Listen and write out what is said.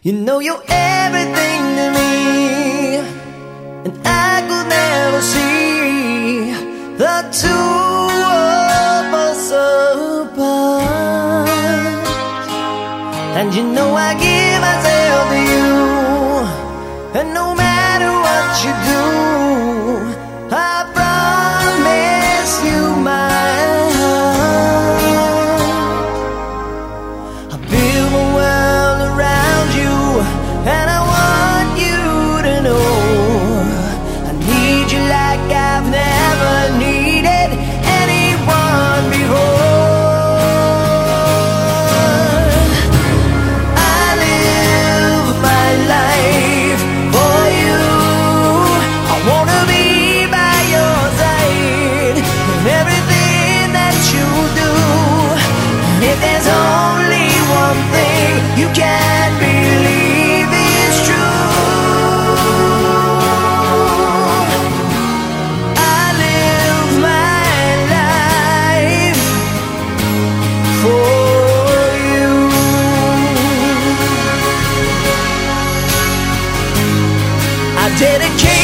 You know you're everything to me, and I could never see the two of us apart. And you know I give myself to you, and no matter what you do, I promise you my heart. I build my world around you, and I want you to know I need you like I've never needed anyone before. I live my life for you. I wanna be by your side in everything that you do. And if there's only one thing you can believe is true, I live my life for you. I dedicate